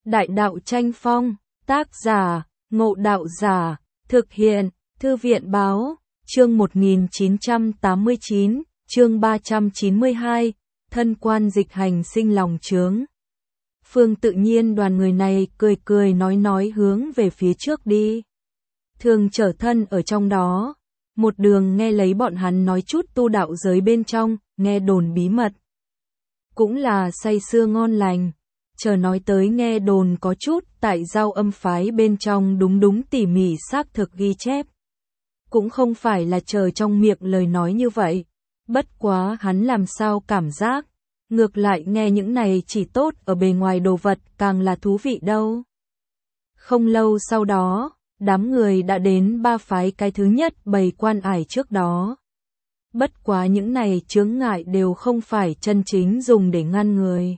Đại đạo tranh phong, tác giả, Ngộ Đạo Giả, thực hiện, Thư viện báo, chương 1989, chương 392, thân quan dịch hành sinh lòng chướng. Phương Tự Nhiên đoàn người này cười cười nói hướng về phía trước đi. Thường trở thân ở trong đó, một đường nghe lấy bọn hắn nói chút tu đạo giới bên trong, nghe đồn bí mật. Cũng là say sưa ngon lành, chờ nói tới nghe đồn có chút tại giao âm phái bên trong đúng tỉ mỉ xác thực ghi chép. Cũng không phải là chờ trong miệng lời nói như vậy, bất quá hắn làm sao cảm giác, ngược lại nghe những này chỉ tốt ở bề ngoài đồ vật càng là thú vị đâu. Không lâu sau đó, đám người đã đến ba phái cái thứ nhất bày quan ải trước đó. Bất quá những này chướng ngại đều không phải chân chính dùng để ngăn người.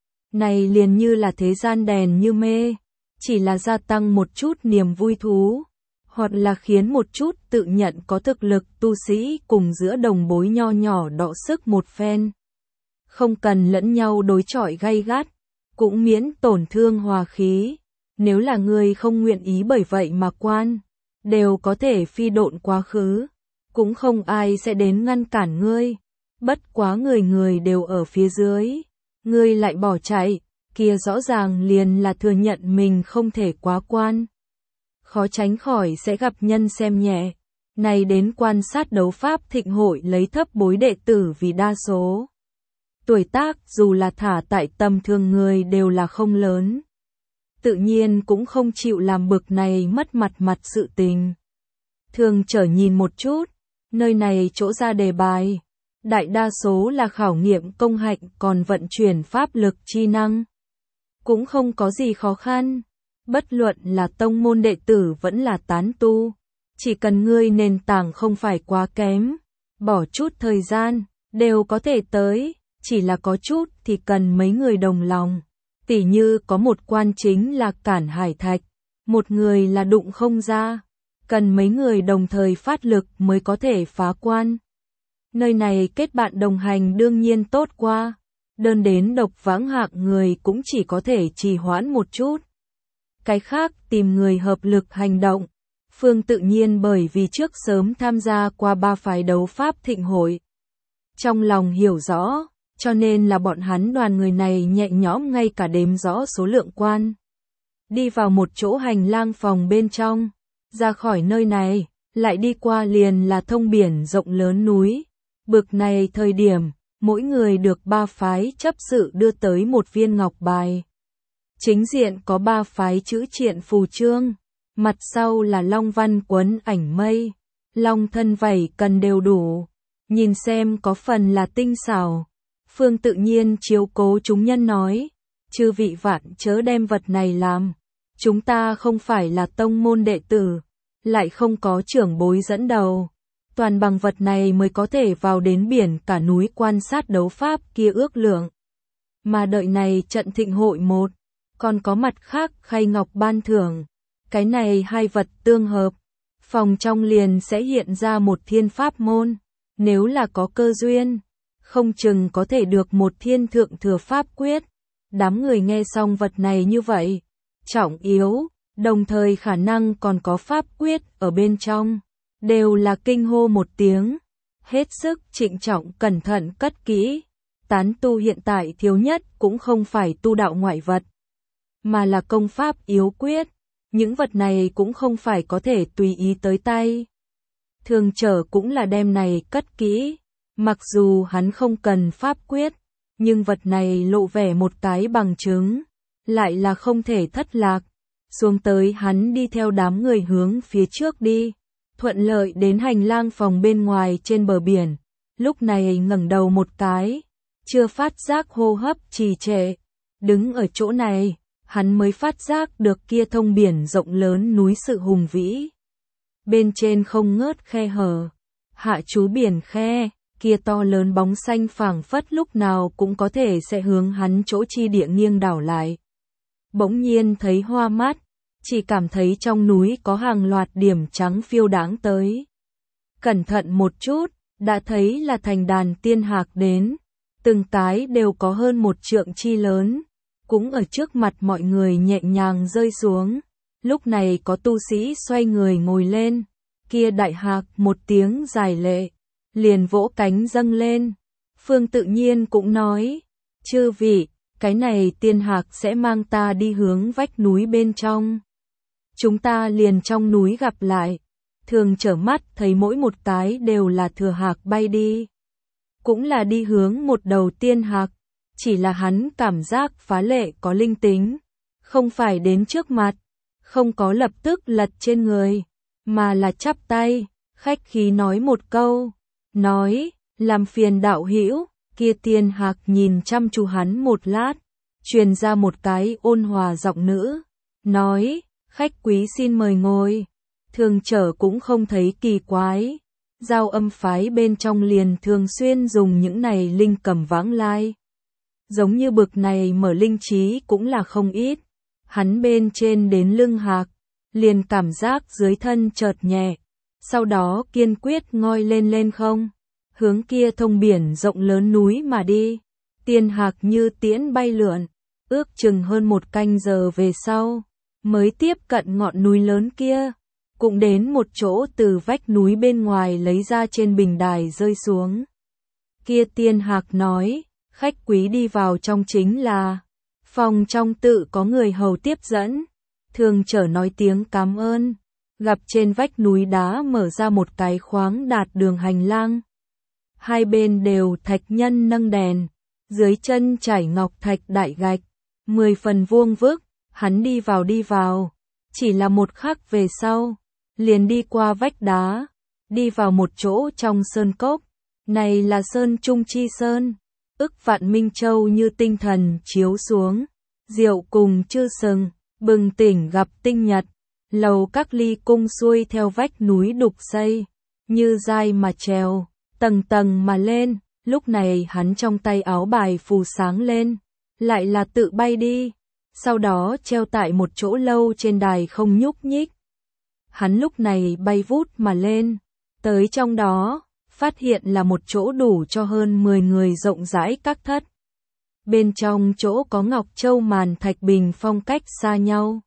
Này liền như là thế gian đèn như mê, chỉ là gia tăng một chút niềm vui thú, hoặc là khiến một chút tự nhận có thực lực tu sĩ cùng giữa đồng bối nho nhỏ đọ sức một phen. Không cần lẫn nhau đối chọi gay gắt, cũng miễn tổn thương hòa khí. Nếu là người không nguyện ý bởi vậy mà quan, đều có thể phi độn quá khứ, cũng không ai sẽ đến ngăn cản ngươi. Bất quá người đều ở phía dưới, ngươi lại bỏ chạy, kia rõ ràng liền là thừa nhận mình không thể quá quan. Khó tránh khỏi sẽ gặp nhân xem nhẹ. Này đến quan sát đấu pháp thịnh hội lấy thấp bối đệ tử vì đa số. Tuổi tác dù là thả tại tầm thường người đều là không lớn. Tự nhiên cũng không chịu làm bực này mất mặt sự tình. Thường trở nhìn một chút, nơi này chỗ ra đề bài, đại đa số là khảo nghiệm công hạnh còn vận chuyển pháp lực chi năng. Cũng không có gì khó khăn, bất luận là tông môn đệ tử vẫn là tán tu, chỉ cần ngươi nền tảng không phải quá kém, bỏ chút thời gian, đều có thể tới, chỉ là có chút thì cần mấy người đồng lòng. Tỉ như có một quan chính là cản hải thạch, một người là đụng không ra, cần mấy người đồng thời phát lực mới có thể phá quan. Nơi này kết bạn đồng hành đương nhiên tốt qua, đơn đến độc vãng hạng người cũng chỉ có thể trì hoãn một chút. Cái khác tìm người hợp lực hành động. Phương Tự Nhiên bởi vì trước sớm tham gia qua ba phái đấu pháp thịnh hội, trong lòng hiểu rõ, cho nên là bọn hắn đoàn người này nhẹ nhõm ngay cả đếm rõ số lượng quan. Đi vào một chỗ hành lang phòng bên trong, ra khỏi nơi này, lại đi qua liền là thông biển rộng lớn núi. Bực này thời điểm, mỗi người được ba phái chấp sự đưa tới một viên ngọc bài. Chính diện có ba phái chữ triện phù chương, mặt sau là long văn quấn ảnh mây, long thân vảy cần đều đủ, nhìn xem có phần là tinh xảo. Phương Tự Nhiên chiếu cố chúng nhân nói, chư vị vạn chớ đem vật này làm, chúng ta không phải là tông môn đệ tử, lại không có trưởng bối dẫn đầu, toàn bằng vật này mới có thể vào đến biển cả núi quan sát đấu pháp kia ước lượng. Mà đợi này trận thịnh hội một, còn có mặt khác khay ngọc ban thưởng, cái này hai vật tương hợp, phòng trong liền sẽ hiện ra một thiên pháp môn, nếu là có cơ duyên, không chừng có thể được một thiên thượng thừa pháp quyết. Đám người nghe xong vật này như vậy, trọng yếu, đồng thời khả năng còn có pháp quyết ở bên trong, đều là kinh hô một tiếng, hết sức trịnh trọng cẩn thận cất kỹ. Tán tu hiện tại thiếu nhất cũng không phải tu đạo ngoại vật, mà là công pháp yếu quyết, những vật này cũng không phải có thể tùy ý tới tay. Thường trở cũng là đem này cất kỹ. Mặc dù hắn không cần pháp quyết, nhưng vật này lộ vẻ một cái bằng chứng, lại là không thể thất lạc. Xuống tới hắn đi theo đám người hướng phía trước đi, thuận lợi đến hành lang phòng bên ngoài trên bờ biển. Lúc này ngẩng đầu một cái, chưa phát giác hô hấp trì trệ. Đứng ở chỗ này, hắn mới phát giác được kia thông biển rộng lớn núi sự hùng vĩ. Bên trên không ngớt khe hở, hạ chú biển khe. Kia to lớn bóng xanh phảng phất lúc nào cũng có thể sẽ hướng hắn chỗ chi địa nghiêng đảo lại. Bỗng nhiên thấy hoa mắt, chỉ cảm thấy trong núi có hàng loạt điểm trắng phiêu đáng tới. Cẩn thận một chút, đã thấy là thành đàn tiên hạc đến, từng cái đều có hơn 1 trượng chi lớn, cũng ở trước mặt mọi người nhẹ nhàng rơi xuống. Lúc này có tu sĩ xoay người ngồi lên, kia đại hạc một tiếng dài lệ, liền vỗ cánh dâng lên. Phương Tự Nhiên cũng nói, chư vị, cái này tiên hạc sẽ mang ta đi hướng vách núi bên trong. Chúng ta liền trong núi gặp lại. Thường trở mắt thấy mỗi một cái đều là thừa hạc bay đi. Cũng là đi hướng một đầu tiên hạc, chỉ là hắn cảm giác phá lệ có linh tính, không phải đến trước mặt, không có lập tức lật trên người, mà là chắp tay, khách khí nói một câu, nói, làm phiền đạo hữu. Kia tiên hạc nhìn chăm chú hắn một lát, truyền ra một cái ôn hòa giọng nữ, nói, khách quý xin mời ngồi. Thường trở cũng không thấy kỳ quái, Giao Âm phái bên trong liền thường xuyên dùng những này linh cầm vãng lai. Giống như bực này mở linh trí cũng là không ít, hắn bên trên đến lưng hạc, liền cảm giác dưới thân chợt nhẹ, sau đó kiên quyết ngoi lên không, hướng kia thông biển rộng lớn núi mà đi. Tiên hạc như tiễn bay lượn, ước chừng hơn 1 canh giờ về sau, mới tiếp cận ngọn núi lớn kia, cũng đến một chỗ từ vách núi bên ngoài lấy ra trên bình đài rơi xuống. Kia tiên hạc nói, khách quý đi vào trong chính là, phòng trong tự có người hầu tiếp dẫn. Thường trở nói tiếng cảm ơn, gặp trên vách núi đá mở ra một cái khoáng đạt đường hành lang. Hai bên đều thạch nhân nâng đèn, dưới chân trải ngọc thạch đại gạch, 10 phần vuông vức. Hắn đi vào, chỉ là một khắc về sau, liền đi qua vách đá, đi vào một chỗ trong sơn cốc. Này là Sơn Trung Chi Sơn, ức vạn minh châu như tinh thần chiếu xuống, diệu cùng chư sừng, bừng tỉnh gặp tinh nhật. Lầu các ly cung xuôi theo vách núi đục xây, như dai mà trèo, tầng tầng mà lên. Lúc này hắn trong tay áo bài phù sáng lên, lại là tự bay đi, sau đó treo tại một chỗ lâu trên đài không nhúc nhích. Hắn lúc này bay vút mà lên, tới trong đó, phát hiện là một chỗ đủ cho hơn 10 người rộng rãi các thất. Bên trong chỗ có ngọc châu màn thạch bình phong cách xa nhau.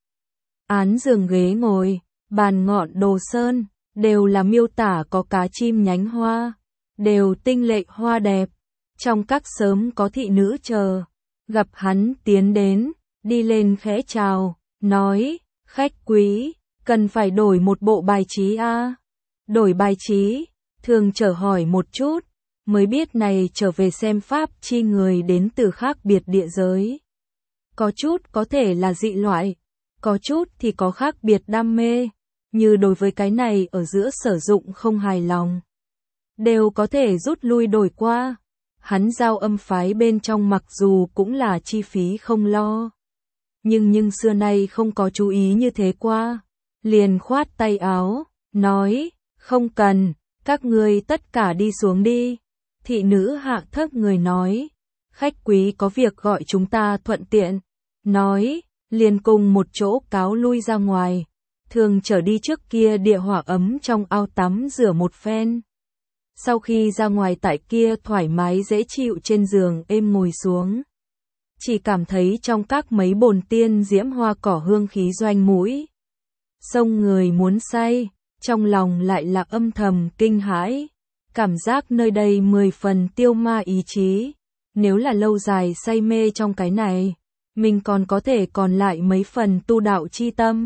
Án giường ghế ngồi, bàn ngọn đồ sơn, đều là miêu tả có cá chim nhánh hoa, đều tinh lệ hoa đẹp. Trong các sớm có thị nữ chờ, gặp hắn tiến đến, đi lên khẽ chào, nói, khách quý, cần phải đổi một bộ bài trí a. Đổi bài trí, Thường trở hỏi một chút, mới biết này trở về xem pháp chi người đến từ khác biệt địa giới. Có chút có thể là dị loại, có chút thì có khác biệt đam mê, như đối với cái này ở giữa sử dụng không hài lòng, đều có thể rút lui đổi qua. Hắn Giao Âm phái bên trong mặc dù cũng là chi phí không lo, nhưng xưa nay không có chú ý như thế qua, liền khoát tay áo, nói, không cần, các ngươi tất cả đi xuống đi. Thị nữ hạ thấp người nói, khách quý có việc gọi chúng ta thuận tiện, nói, liền cùng một chỗ cáo lui ra ngoài. Thường trở đi trước kia địa hỏa ấm trong ao tắm rửa một phen. Sau khi ra ngoài tại kia thoải mái dễ chịu trên giường êm ngồi xuống, chỉ cảm thấy trong các mấy bồn tiên diễm hoa cỏ hương khí doanh mũi, xông người muốn say, trong lòng lại là âm thầm kinh hãi, cảm giác nơi đây 10 phần tiêu ma ý chí. Nếu là lâu dài say mê trong cái này, mình còn có thể còn lại mấy phần tu đạo chi tâm.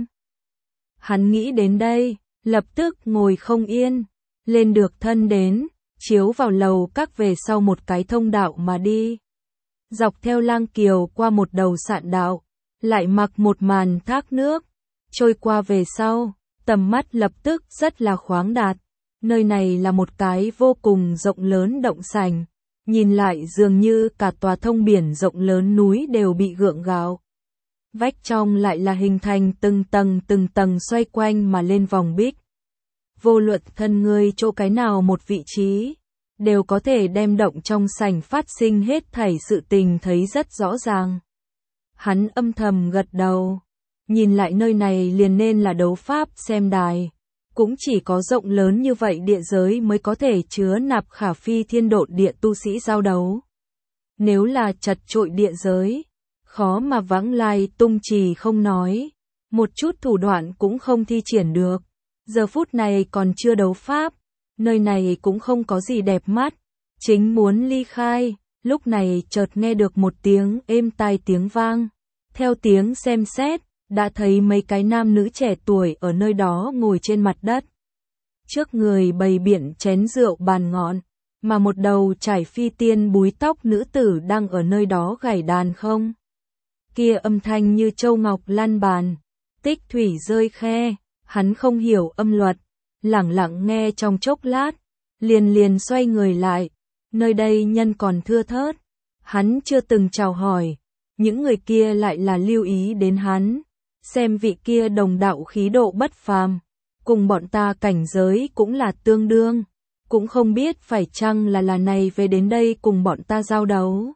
Hắn nghĩ đến đây, lập tức ngồi không yên, lên được thân đến, chiếu vào lầu các về sau một cái thông đạo mà đi. Dọc theo lang kiều qua một đầu sạn đạo, lại mặc một màn thác nước, trôi qua về sau, tầm mắt lập tức rất là khoáng đạt. Nơi này là một cái vô cùng rộng lớn động sảnh, nhìn lại dường như cả tòa thông biển rộng lớn núi đều bị gượng gạo. Vách trong lại là hình thành từng tầng xoay quanh mà lên vòng bích. Vô luận thân người chỗ cái nào một vị trí, đều có thể đem động trong sảnh phát sinh hết thảy sự tình thấy rất rõ ràng. Hắn âm thầm gật đầu, nhìn lại nơi này liền nên là đấu pháp xem đài. Cũng chỉ có rộng lớn như vậy địa giới mới có thể chứa nạp khả phi thiên độn địa tu sĩ giao đấu. Nếu là chật trội địa giới, khó mà vãng lai tung trì không nói, một chút thủ đoạn cũng không thi triển được. Giờ phút này còn chưa đấu pháp, nơi này cũng không có gì đẹp mắt, chính muốn ly khai, lúc này chợt nghe được một tiếng êm tai tiếng vang. Theo tiếng xem xét, đã thấy mấy cái nam nữ trẻ tuổi ở nơi đó ngồi trên mặt đất. Trước người bày biện chén rượu bàn ngọn, mà một đầu trải phi tiên búi tóc nữ tử đang ở nơi đó gảy đàn không. Kia âm thanh như châu ngọc lan bàn, tích thủy rơi khe, hắn không hiểu âm luật, lẳng lặng nghe trong chốc lát, liền xoay người lại, nơi đây nhân còn thưa thớt, hắn chưa từng chào hỏi, những người kia lại là lưu ý đến hắn, xem vị kia đồng đạo khí độ bất phàm, cùng bọn ta cảnh giới cũng là tương đương, cũng không biết phải chăng là này về đến đây cùng bọn ta giao đấu.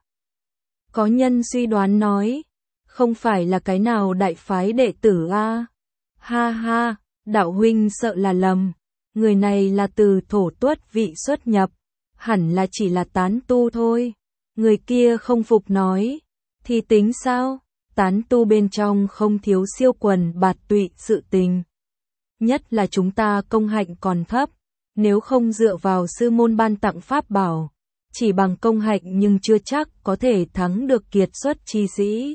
Có nhân suy đoán nói, không phải là cái nào đại phái đệ tử a? Ha ha, đạo huynh sợ là lầm, người này là từ thổ tuất vị xuất nhập, hẳn là chỉ là tán tu thôi. Người kia không phục nói, thì tính sao, tán tu bên trong không thiếu siêu quần bạt tụy sự tình. Nhất là chúng ta công hạnh còn thấp, nếu không dựa vào sư môn ban tặng pháp bảo, chỉ bằng công hạnh nhưng chưa chắc có thể thắng được kiệt xuất chi sĩ.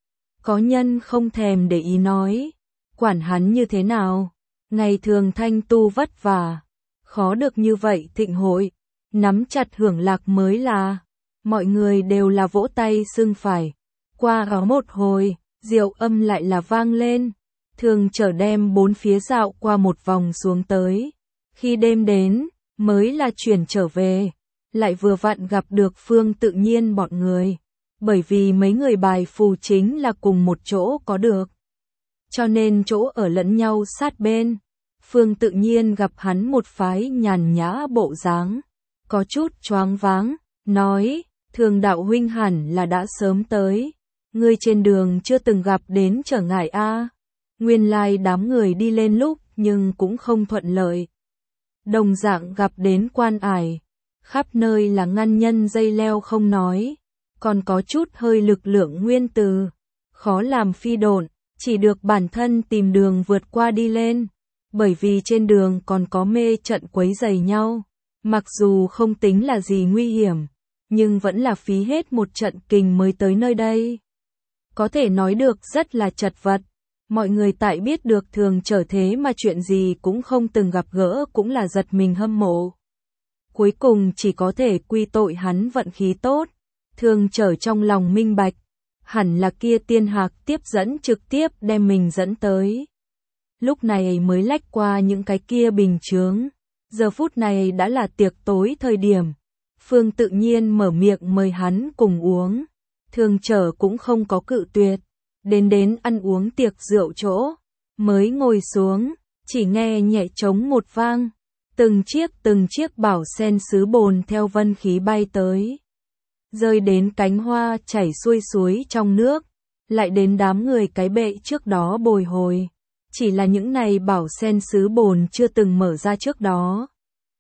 Có nhân không thèm để ý nói, quản hắn như thế nào, ngày thường thanh tu vất vả, khó được như vậy thịnh hội, nắm chặt hưởng lạc mới là, mọi người đều là vỗ tay xưng phải. Qua đó một hồi, diệu âm lại là vang lên, thường chở đem bốn phía dạo qua một vòng xuống tới. Khi đêm đến, mới là chuyển trở về, lại vừa vặn gặp được Phương Tự Nhiên bọn người, bởi vì mấy người bài phù chính là cùng một chỗ có được. Cho nên chỗ ở lẫn nhau sát bên, Phương Tự Nhiên gặp hắn một phái nhàn nhã bộ dáng, có chút choáng váng, nói, thường đạo huynh hẳn là đã sớm tới, ngươi trên đường chưa từng gặp đến trở ngại a. Nguyên lai đám người đi lên lúc nhưng cũng không thuận lợi. Đồng dạng gặp đến quan ải, khắp nơi là ngăn nhân dây leo không nói, còn có chút hơi lực lượng nguyên từ, khó làm phi độn, chỉ được bản thân tìm đường vượt qua đi lên, bởi vì trên đường còn có mê trận quấy rầy nhau, mặc dù không tính là gì nguy hiểm, nhưng vẫn là phí hết một trận kình mới tới nơi đây. Có thể nói được rất là chật vật. Mọi người tại biết được thường trở thế mà chuyện gì cũng không từng gặp gỡ cũng là giật mình hâm mộ. Cuối cùng chỉ có thể quy tội hắn vận khí tốt, thường trở trong lòng minh bạch, hẳn là kia tiên hạc tiếp dẫn trực tiếp đem mình dẫn tới. Lúc này mới lách qua những cái kia bình chướng, giờ phút này đã là tiệc tối thời điểm. Phương Tự Nhiên mở miệng mời hắn cùng uống, thường trở cũng không có cự tuyệt. Đến ăn uống tiệc rượu chỗ, mới ngồi xuống, chỉ nghe nhẹ trống một vang, từng chiếc bảo sen sứ bồn theo vân khí bay tới. Rơi đến cánh hoa chảy xuôi suối trong nước, lại đến đám người cái bệ trước đó bồi hồi. Chỉ là những này bảo sen sứ bồn chưa từng mở ra trước đó.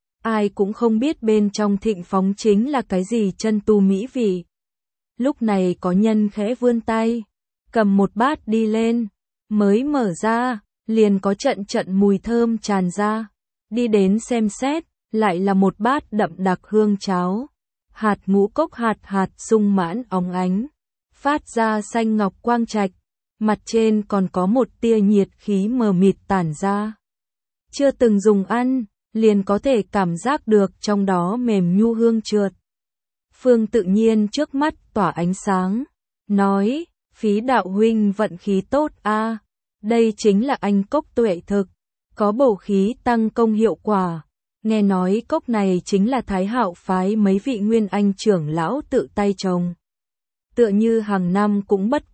Ai cũng không biết bên trong thịnh phóng chính là cái gì chân tu mỹ vị. Lúc này có nhân khẽ vươn tay, cầm một bát đi lên, mới mở ra, liền có trận mùi thơm tràn ra. Đi đến xem xét, lại là một bát đậm đặc hương cháo. Hạt ngũ cốc hạt sung mãn óng ánh, phát ra xanh ngọc quang trạch, mặt trên còn có một tia nhiệt khí mờ mịt tản ra. Chưa từng dùng ăn, liền có thể cảm giác được trong đó mềm nhu hương trượt. Phương Tự Nhiên trước mắt tỏa ánh sáng, nói, phí đạo huynh vận khí tốt a, đây chính là anh cốc tuệ thực, có bổ khí tăng công hiệu quả. Nghe nói cốc này chính là Thái Hạo phái mấy vị nguyên anh trưởng lão tự tay trồng. Tựa như hàng năm cũng bất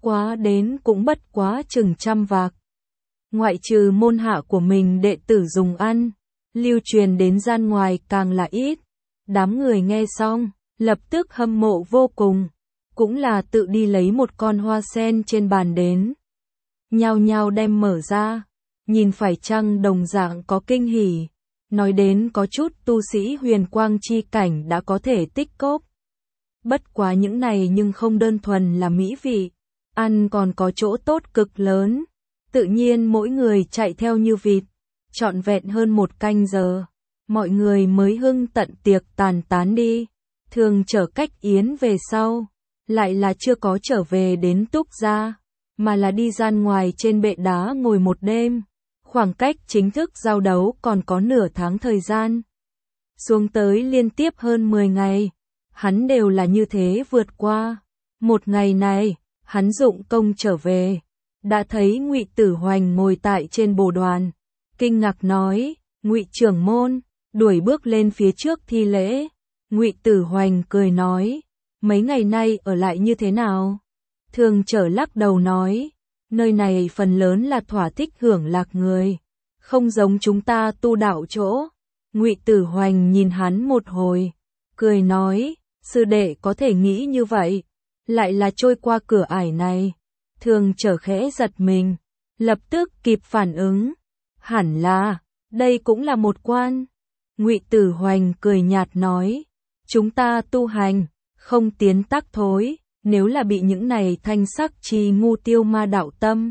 quá chừng 100 vạc. Ngoại trừ môn hạ của mình đệ tử dùng ăn, lưu truyền đến gian ngoài càng là ít. Đám người nghe xong, lập tức hâm mộ vô cùng, cũng là tự đi lấy một con hoa sen trên bàn đến. Nhao nhao đem mở ra, nhìn phải chăng đồng dạng có kinh hỉ. Nói đến có chút tu sĩ huyền quang chi cảnh đã có thể tích cóp. Bất quá những này nhưng không đơn thuần là mỹ vị, ăn còn có chỗ tốt cực lớn. Tự nhiên mỗi người chạy theo như vịt, trọn vẹn hơn 1 canh giờ, mọi người mới hưng tận tiệc tàn tán đi. Thường Chở cách Yến về sau, lại là chưa có trở về đến Túc gia, mà là đi ra ngoài trên bệ đá ngồi một đêm. Khoảng cách chính thức giao đấu còn có nửa tháng thời gian. Xuống tới liên tiếp hơn 10 ngày, hắn đều là như thế vượt qua. Một ngày này, hắn dụng công trở về, đã thấy Ngụy Tử Hoành ngồi tại trên bồ đoàn, kinh ngạc nói: "Ngụy trưởng môn", đuổi bước lên phía trước thi lễ. Ngụy Tử Hoành cười nói: "Mấy ngày nay ở lại như thế nào?" Thường Chở lắc đầu nói: "Nơi này phần lớn là thỏa thích hưởng lạc người, không giống chúng ta tu đạo chỗ." Ngụy Tử Hoành nhìn hắn một hồi, cười nói: "Sư đệ có thể nghĩ như vậy, lại là trôi qua cửa ải này." Thường Chở khẽ giật mình, lập tức kịp phản ứng: "Hẳn là, đây cũng là một quan." Ngụy Tử Hoành cười nhạt nói: "Chúng ta tu hành, không tiến tắc thối, nếu là bị những này thanh sắc chi ngu tiêu ma đạo tâm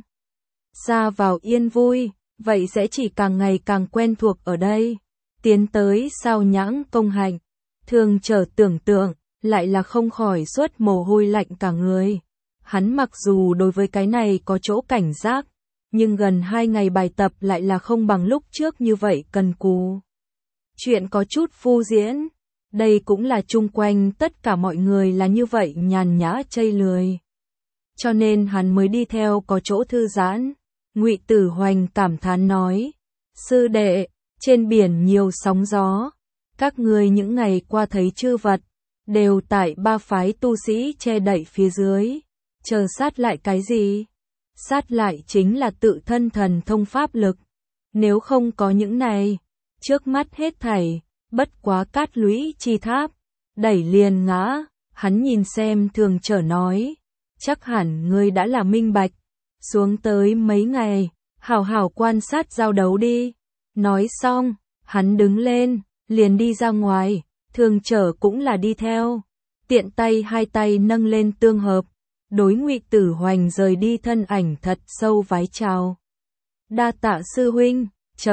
xa vào yên vui, vậy sẽ chỉ càng ngày càng quen thuộc ở đây, tiến tới sao nhãng công hành." Thường Chở tưởng tượng, lại là không khỏi xuất mồ hôi lạnh cả người. Hắn mặc dù đối với cái này có chỗ cảnh giác, nhưng gần 2 ngày bài tập lại là không bằng lúc trước như vậy cần cù. Chuyện có chút phu diễn, đây cũng là chung quanh tất cả mọi người là như vậy nhàn nhã chây lười. Cho nên hắn mới đi theo có chỗ thư giãn. Ngụy Tử Hoành cảm thán nói: "Sư đệ, trên biển nhiều sóng gió, các ngươi những ngày qua thấy chư vật, đều tại 3 phái tu sĩ che đậy phía dưới, chờ sát lại cái gì? Sát lại chính là tự thân thần thông pháp lực. Nếu không có những này, trước mắt hết thảy, bất quá cát lũy chi tháp, đẩy liền ngã." Hắn nhìn xem Thường Chở nói: "Chắc hẳn ngươi đã là minh bạch, xuống tới mấy ngày, hảo hảo quan sát giao đấu đi." Nói xong, hắn đứng lên, liền đi ra ngoài. Thường Chở cũng là đi theo, tiện tay hai tay nâng lên tương hợp, đối Ngụy Tử Hoành rời đi thân ảnh thật sâu vái chào. "Đa tạ sư huynh,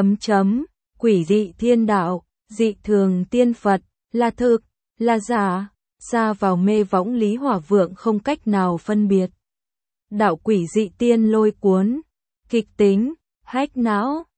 quỷ dị thiên đạo, dị thường tiên Phật, là thực, là giả." Xa vào mê võng Lý Hỏa Vượng không cách nào phân biệt. Đạo quỷ dị tiên lôi cuốn, kịch tính, hack não.